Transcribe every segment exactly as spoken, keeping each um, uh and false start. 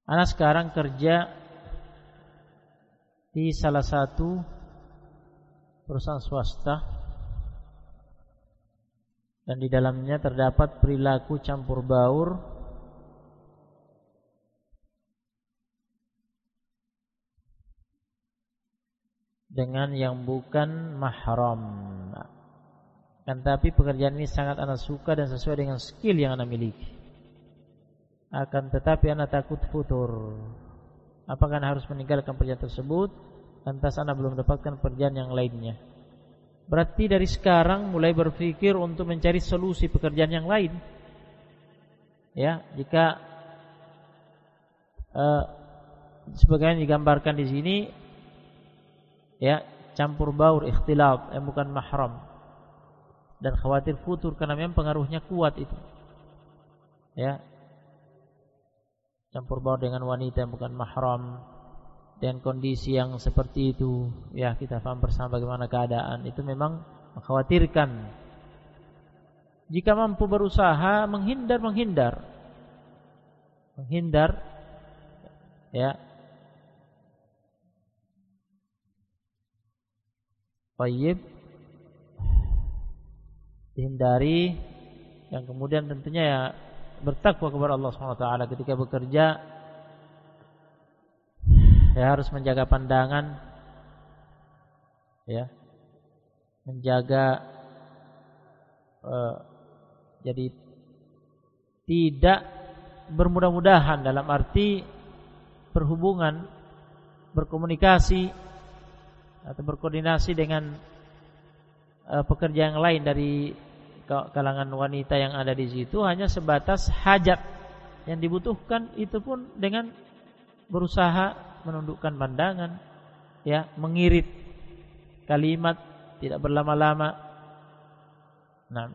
Ana sekarang kerja di salah satu perusahaan swasta dan di dalamnya terdapat perilaku campur baur dengan yang bukan mahram. Kan tapi pekerjaan ini sangat ana suka dan sesuai dengan skill yang ana miliki. Akan tetapi ana takut futur. Apakah ana harus meninggalkan pekerjaan tersebut lantas ana belum mendapatkan pekerjaan yang lainnya? Berarti dari sekarang mulai berpikir untuk mencari solusi pekerjaan yang lain. Ya, jika uh, sebagaimana digambarkan di sini, ya, campur baur, ikhtilat yang bukan mahram, dan khawatir futur karena memang pengaruhnya kuat itu. Ya, campur baur dengan wanita yang bukan mahram dan kondisi yang seperti itu, ya kita paham bersama bagaimana keadaan itu memang mengkhawatirkan. Jika mampu berusaha menghindar menghindar menghindar ya. Baik, dihindari, yang kemudian tentunya ya bertakwa kepada Allah subhanahu wa taala ketika bekerja. Ya harus menjaga pandangan, ya, menjaga uh, jadi tidak bermudah-mudahan dalam arti berhubungan, berkomunikasi atau berkoordinasi dengan uh, pekerja yang lain dari kalangan wanita yang ada di situ hanya sebatas hajat yang dibutuhkan, itu pun dengan berusaha menundukkan pandangan, ya, mengirit kalimat, tidak berlama-lama. Nah,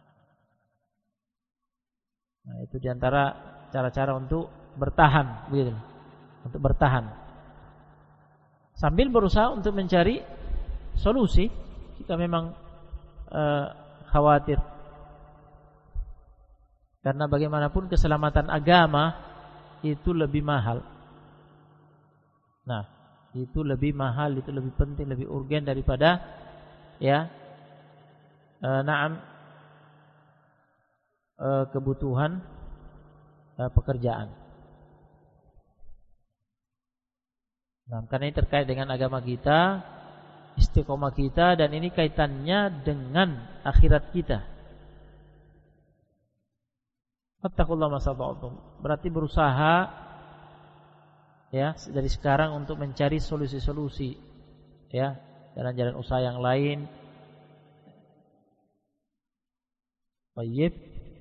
nah itu diantara cara-cara untuk bertahan, begitu, untuk bertahan sambil berusaha untuk mencari solusi jika memang uh, khawatir. Karena bagaimanapun keselamatan agama itu lebih mahal. Nah, itu lebih mahal, itu lebih penting, lebih urgen daripada ya e, naam e, kebutuhan e, pekerjaan. Nah, karena ini terkait dengan agama kita, istiqomah kita, dan ini kaitannya dengan akhirat kita. Fattaqullaha masata'tum. Berarti berusaha ya dari sekarang untuk mencari solusi-solusi, ya, jalan-jalan usaha yang lain. Baik.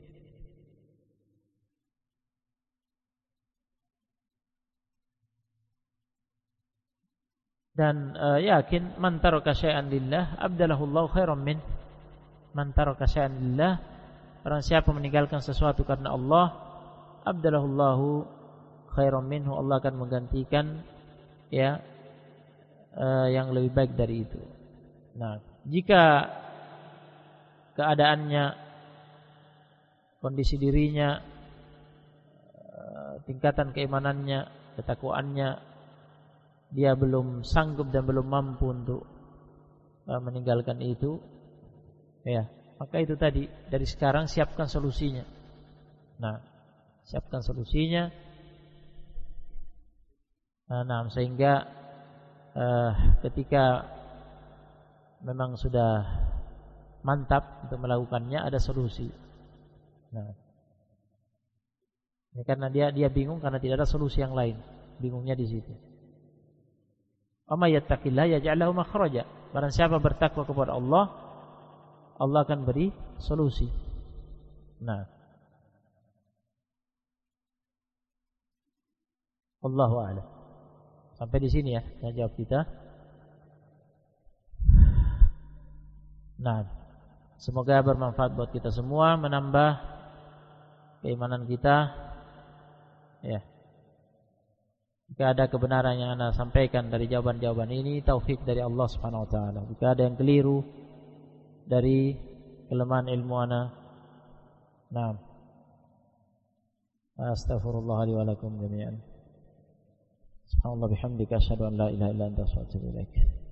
Dan uh, yakin man taraka syai'an lillah abdalahu Allah khairan min. Man taraka syai'an lillah, barang siapa meninggalkan sesuatu karena Allah, abdalahu Allahu khairan minhu, Allah akan menggantikan ya uh, yang lebih baik dari itu. Nah, jika keadaannya, kondisi dirinya, uh, tingkatan keimanannya, ketakwaannya, dia belum sanggup dan belum mampu untuk uh, meninggalkan itu, ya, maka itu tadi dari sekarang siapkan solusinya. Nah, siapkan solusinya. Nah, sehingga uh, ketika memang sudah mantap untuk melakukannya, ada solusi. Nah, ini karena dia dia bingung karena tidak ada solusi yang lain, bingungnya di situ. Wa may yattaqillah yaj'al lahu makhraja. Barang siapa bertakwa kepada Allah, Allah akan beri solusi. Nah, Allahu a'lam. Sampai di sini ya, yang jawab kita. Nah, semoga bermanfaat buat kita semua, menambah keimanan kita. Ya. Jika ada kebenaran yang Anda sampaikan dari jawaban-jawaban ini, taufik dari Allah Subhanahu wa taala. Jika ada yang keliru dari kelemahan ilmu ana, nah, astaghfirullah li wa lakum jami'an. Subhanallah bihamdika asyhadu an la ilaha illa anta astaghfiruka wa atubu ilaik.